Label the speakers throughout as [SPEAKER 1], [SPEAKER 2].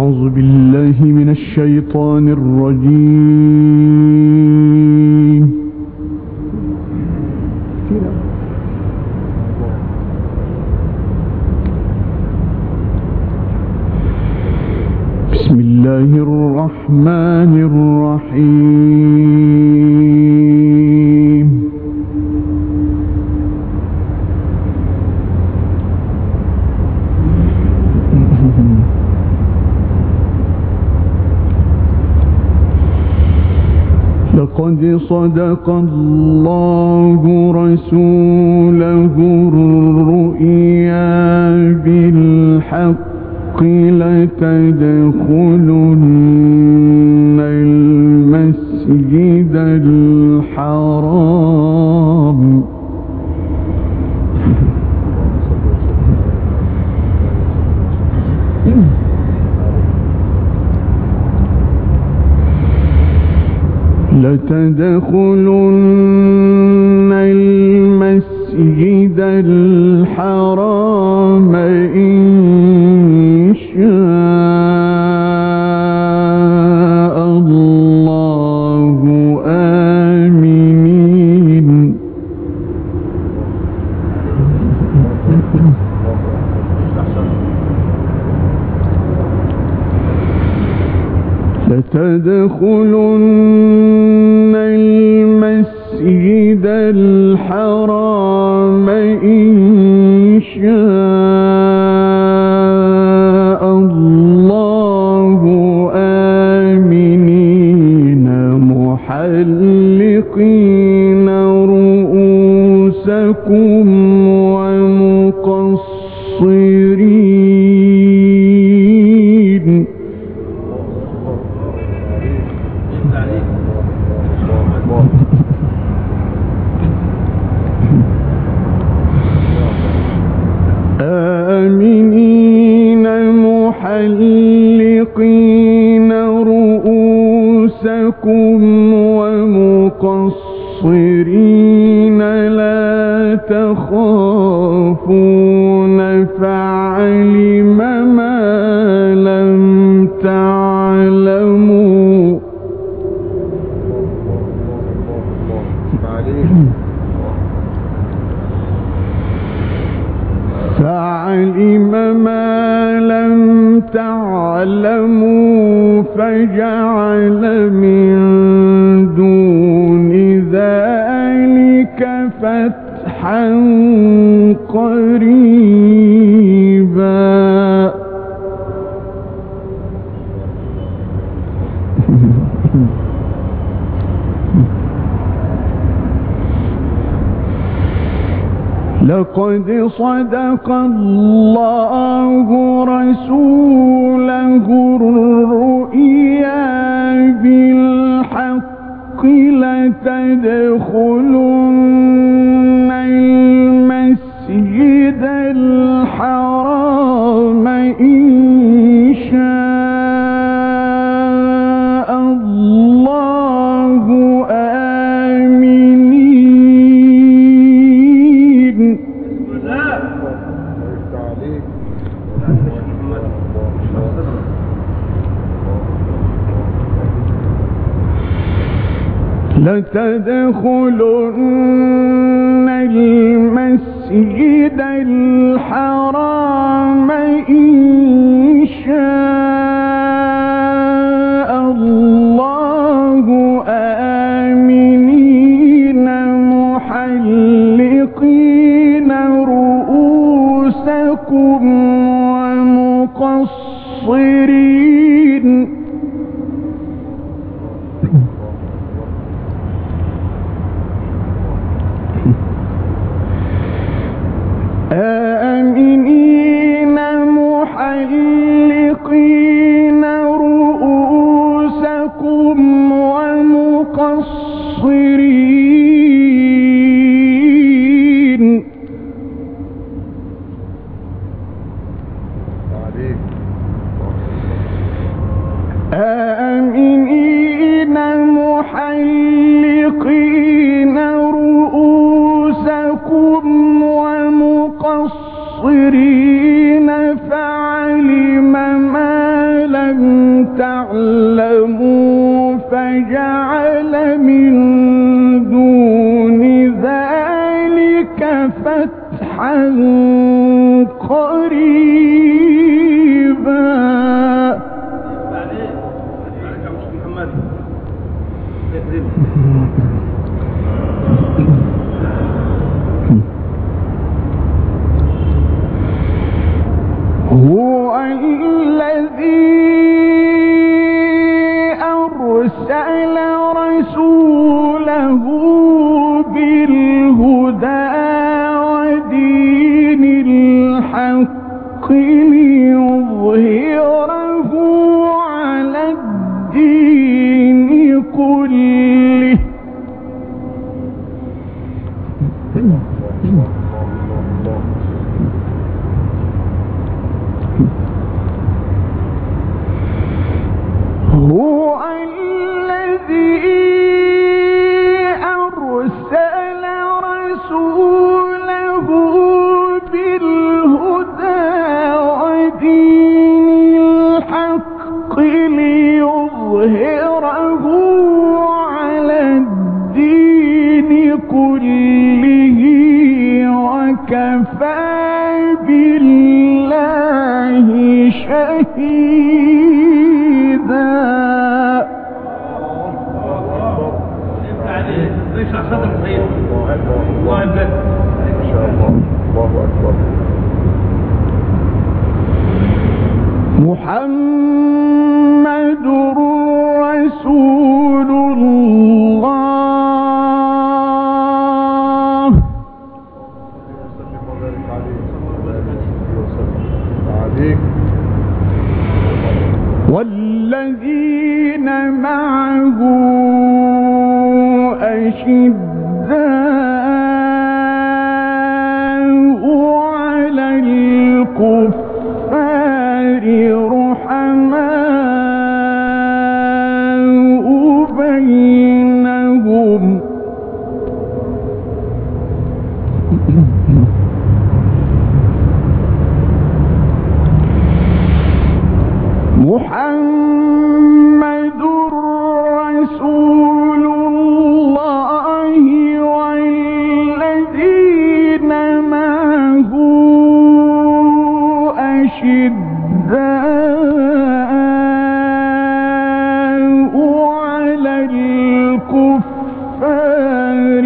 [SPEAKER 1] أعوذ بالله من الشيطان الرجيم. بسم الله الرحمن الرحيم. لقد صدق الله رسوله الرؤيا بالحق لتدخلن المسجد الحرام إن شاء الله آمنين. لتدخلن المسجد الحرام إن شاء الله آمنين محلقين رؤوسكم ومقصرين. آمنين محلقين رؤوسكم ومقصرين لا تخافون فعلم ما لم تعلموا فجعل من دون ذلك فتحا قريبا. لقد صدق الله رسوله الرؤيا بالحق لتدخلن المسجد الحرام إن شاء الله آمنين. لتدخلن المسجد الحرام إن شاء الله آمنين محلقين رؤوسكم ومقصرين. آمنين محلقين رؤوسكم ومقصرين. آمنين محلقين رؤوسكم ومقصرين فعلم ما لم قريبا. هو الذي أرسل رسوله بالهدى ودين الحق ليظهره على الدين كله. هو الذي أرسل رسوله بالهدى ودين الحق ليظهره على الدين كله وكفى بالله شهيدا.
[SPEAKER 2] اشرح صدرك صحيح. الله يبارك ان شاء الله. الله اكبر.
[SPEAKER 1] محمد رسول الله. والذين معه أشداء على الكفار رحماء بينهم. محمد رسول الله والذين معه أشداء على الكفار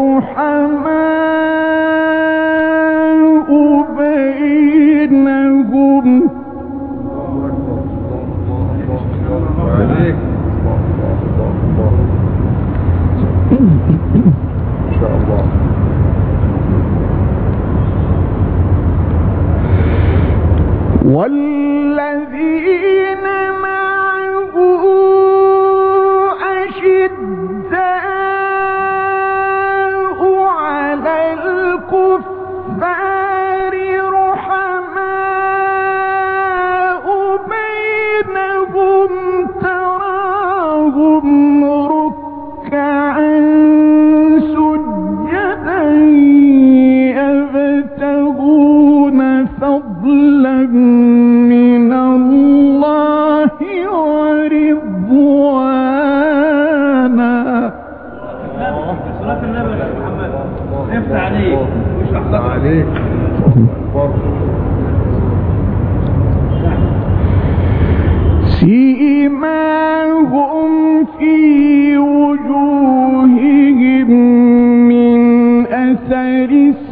[SPEAKER 1] رحماء بينهم.
[SPEAKER 2] ان شاء الله.
[SPEAKER 1] والذين معه أشداء على الكفار رحماء بينهم تراهم ركعا سجدا يبتغون فضلا من الله ورضوانا.
[SPEAKER 2] صلاة النبي يا محمد. افتح عليك واشرح عليك.
[SPEAKER 1] سيماهم في وجوههم من أثر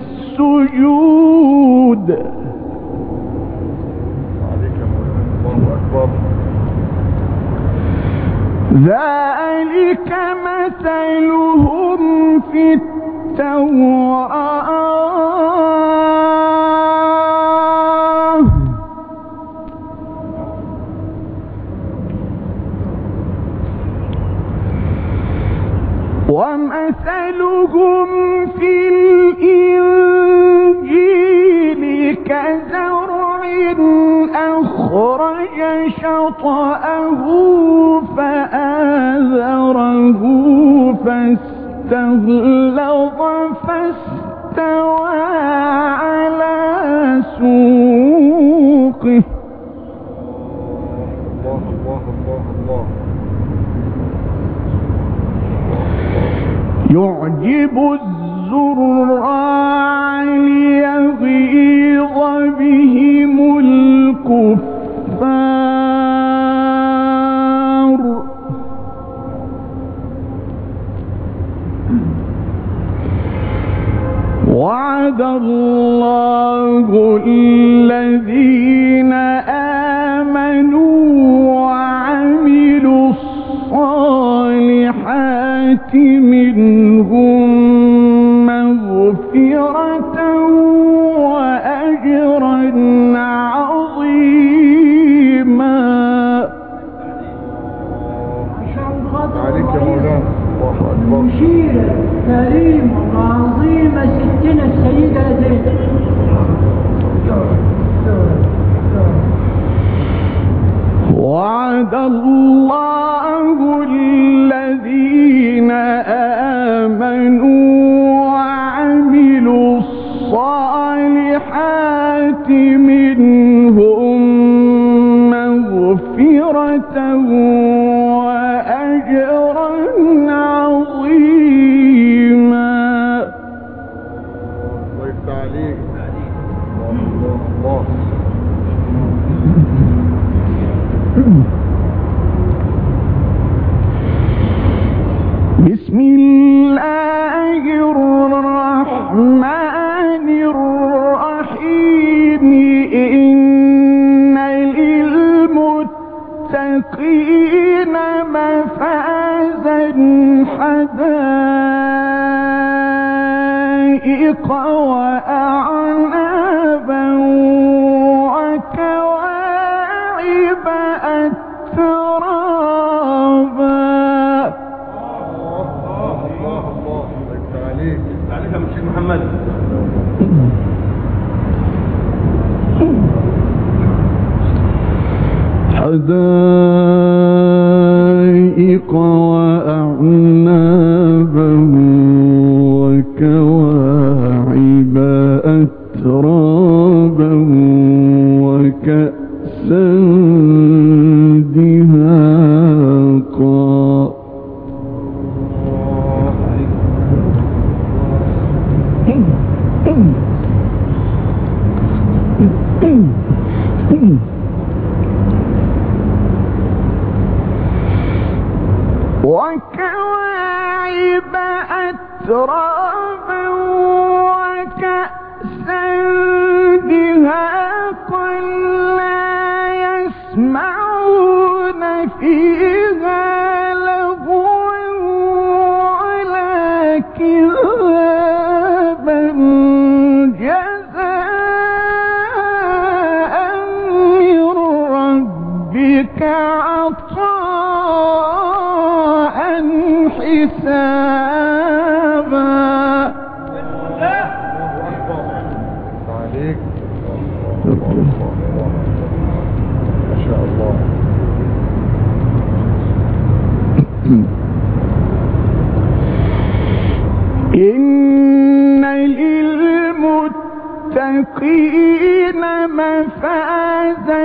[SPEAKER 1] السجود. ذلك مثلهم في التوراة ومثلهم في الإنجيل كزرع أخرج شطأه فآذره فاستغلظ فاستوى على سوقه يعجب الزراع ليغيظ الذين آمنوا وعملوا الصالحات منهم مغفرة وأجرا عظيما.
[SPEAKER 2] عليك يا مولانا. الله أكبر.
[SPEAKER 3] المشيرة الكريمة العظيمة ستنا السيدة زينب.
[SPEAKER 1] وعد الله الذين آمنوا وعملوا الصالحات منهم مغفرة وأجرا عظيما.
[SPEAKER 2] الله يفتح عليك. الله.
[SPEAKER 1] بسم الله الرحمن الرحيم. إن للمتقين مفازا حدائق وأعنابا وكواعب أترابا.
[SPEAKER 2] عليك يا شيخ محمد.
[SPEAKER 1] حدائق وأعنابا وكواعب أترابا وكأسا دهاقا. وكواعب أترابا وكأسا دهاقا لا يسمعون فيها لغوا ولا كذابا جزاء من ربك عطاء حسابا.
[SPEAKER 2] عليك. ما شاء الله.
[SPEAKER 1] إن للمتقين مفازا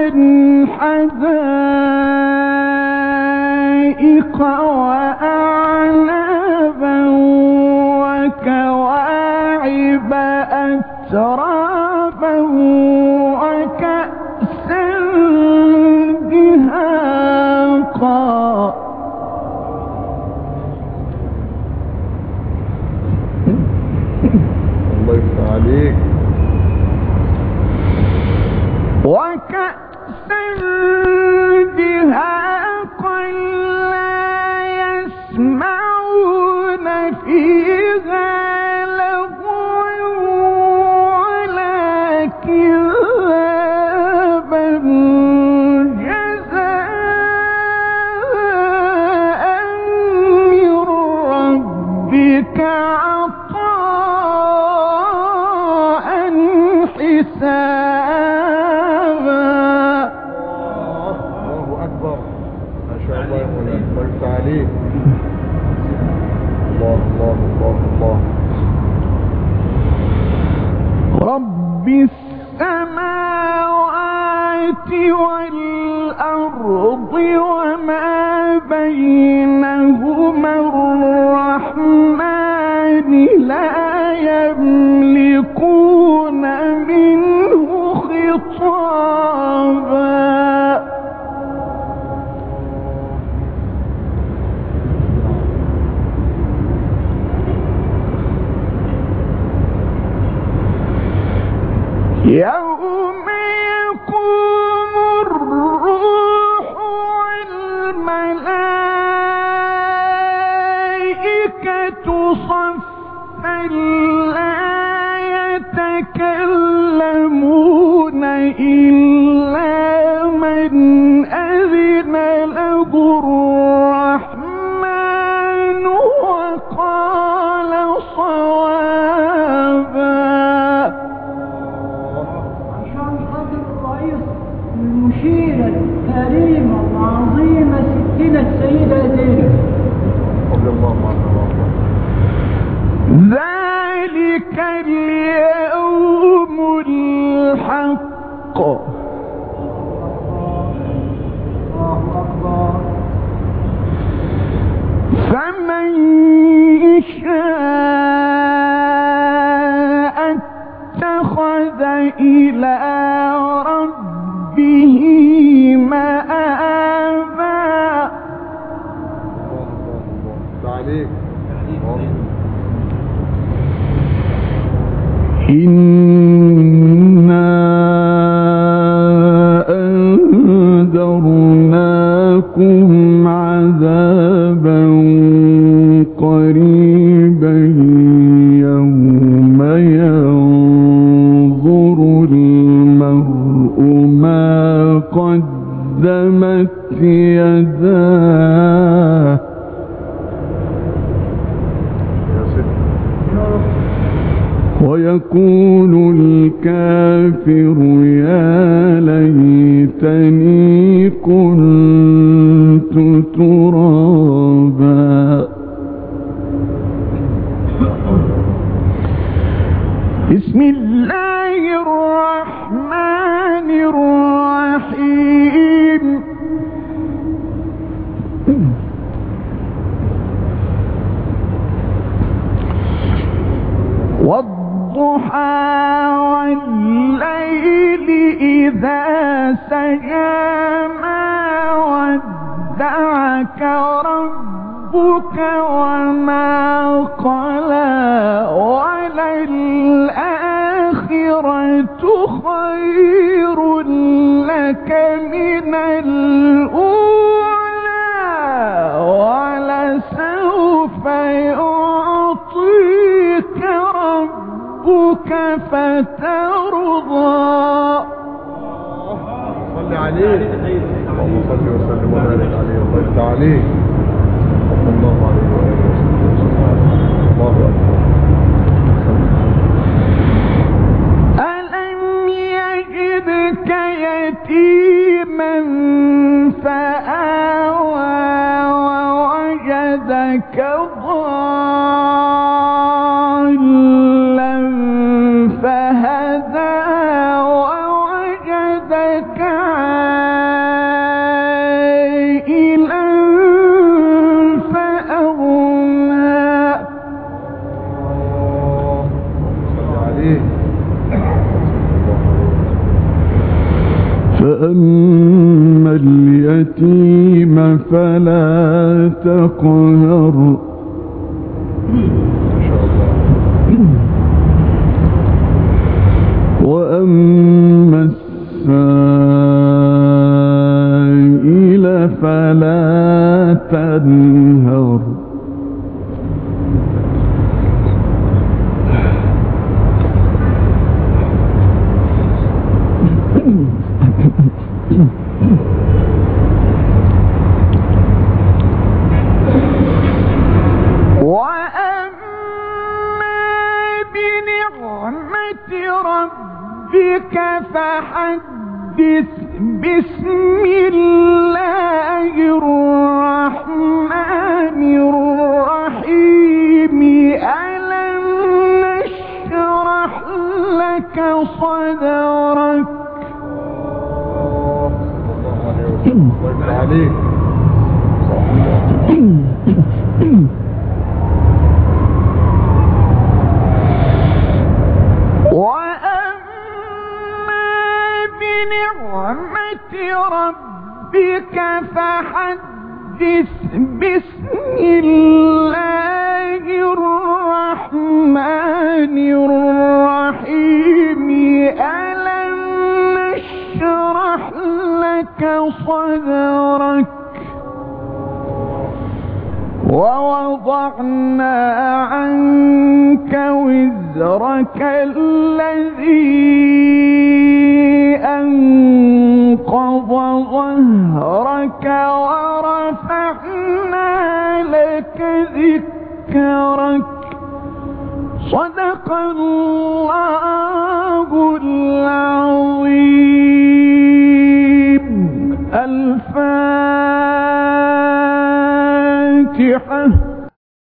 [SPEAKER 1] حدائق وأعنابا وكواعب أترابا وكأسا دهاقا.
[SPEAKER 2] الله يفتح عليك.
[SPEAKER 1] وكأسا دهاقا لا يسمعون فيها لغوا ولا كذابا جزاء من ربك عطاء حسابا.
[SPEAKER 2] الله أكبر. ما شاء الله يا مولانا. الله يفتح عليك. الله الله الله الله.
[SPEAKER 1] رب السماوات والأرض وما بينهما الرحمن لا يملكون منه خطابا. يوم يقوم الروح والملائكة صفا لا يتكلمون إلا من أذن له الرحمن وقال صوابا.
[SPEAKER 3] عشان خاطر الرئيس المشيرة الكريمة العظيمة ستنا السيدة زينب
[SPEAKER 2] رضي الله عنها.
[SPEAKER 1] ذلك اليوم الحق فمن شاء اتخذ إلى ربه مآبا.
[SPEAKER 2] تعليق
[SPEAKER 1] إنا أنذرناكم عذابا قريبا يوم ينظر المرء ما قدمت يداه ويقول الكافر يا ليتني كنت ترابا. بسم الله الرحمن الرحيم. والضحى والليل إذا سجى ما ودعك ربك وما قلى وللآخرة خير لك من الأولى ولسوف يعطيك ربك فترضى.
[SPEAKER 2] صل عليه اللهم صل وسلم وبارك عليه وبارك عليه صلى الله عليه وآله وسلم. الله أكبر.
[SPEAKER 1] ألم يجدك يتيما فآوى ووجدك ضالا فهدى ووجدك عائلا فأغنى.
[SPEAKER 2] صل عليه.
[SPEAKER 1] فأما اليتيم فلا تقهر
[SPEAKER 2] ما شاء الله.
[SPEAKER 1] وأما السائل فلا تنهر. وأما بنعمة ربك فحدث. بسم الله الرحمن الرحيم. ألم نشرح لك صدرك.
[SPEAKER 2] الله عليه.
[SPEAKER 1] وأما بنعمة ربك فحدث. بسم الله الرحمن الرحيم. ألم صدرك ووضعنا عنك وزرك الذي أنقض ظهرك ورفعنا لك ذكرك صدق الله العظيم. الفاتحة.